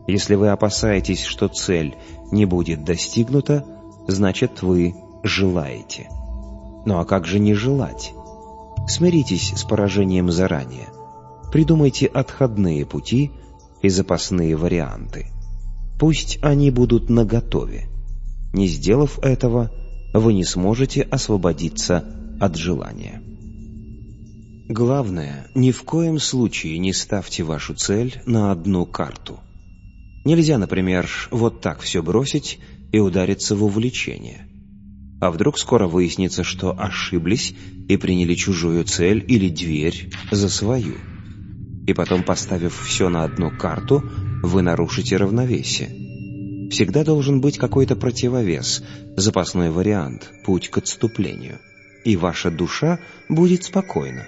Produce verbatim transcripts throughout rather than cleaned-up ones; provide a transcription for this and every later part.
Если вы опасаетесь, что цель не будет достигнута, значит, вы желаете. Ну а как же не желать? Смиритесь с поражением заранее. Придумайте отходные пути и запасные варианты. Пусть они будут наготове. Не сделав этого, вы не сможете освободиться от желания. Главное, ни в коем случае не ставьте вашу цель на одну карту. Нельзя, например, вот так все бросить и удариться в увлечение. А вдруг скоро выяснится, что ошиблись и приняли чужую цель или дверь за свою. И потом, поставив все на одну карту, вы нарушите равновесие. Всегда должен быть какой-то противовес, запасной вариант, путь к отступлению. И ваша душа будет спокойна.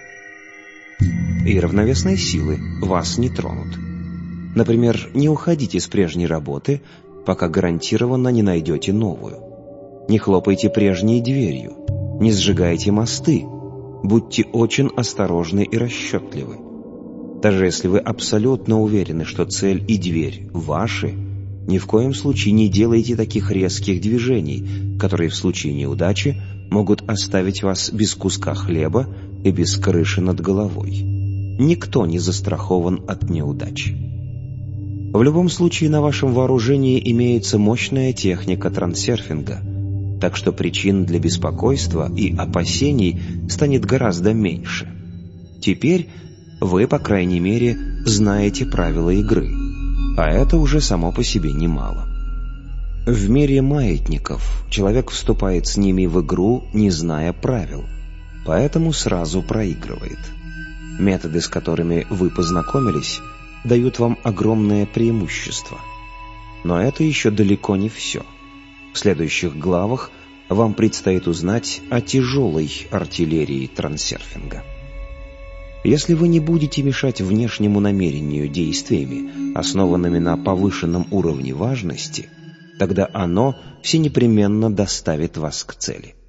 И равновесные силы вас не тронут. Например, не уходите с прежней работы, пока гарантированно не найдете новую. Не хлопайте прежней дверью, не сжигайте мосты. Будьте очень осторожны и расчетливы. Даже если вы абсолютно уверены, что цель и дверь ваши, ни в коем случае не делайте таких резких движений, которые в случае неудачи могут оставить вас без куска хлеба и без крыши над головой. Никто не застрахован от неудачи. В любом случае на вашем вооружении имеется мощная техника трансерфинга, так что причин для беспокойства и опасений станет гораздо меньше. Теперь вы, по крайней мере, знаете правила игры, а это уже само по себе немало. В мире маятников человек вступает с ними в игру, не зная правил, поэтому сразу проигрывает. Методы, с которыми вы познакомились, дают вам огромное преимущество. Но это еще далеко не все. В следующих главах вам предстоит узнать о тяжелой артиллерии трансерфинга. Если вы не будете мешать внешнему намерению действиями, основанными на повышенном уровне важности, тогда оно всенепременно доставит вас к цели.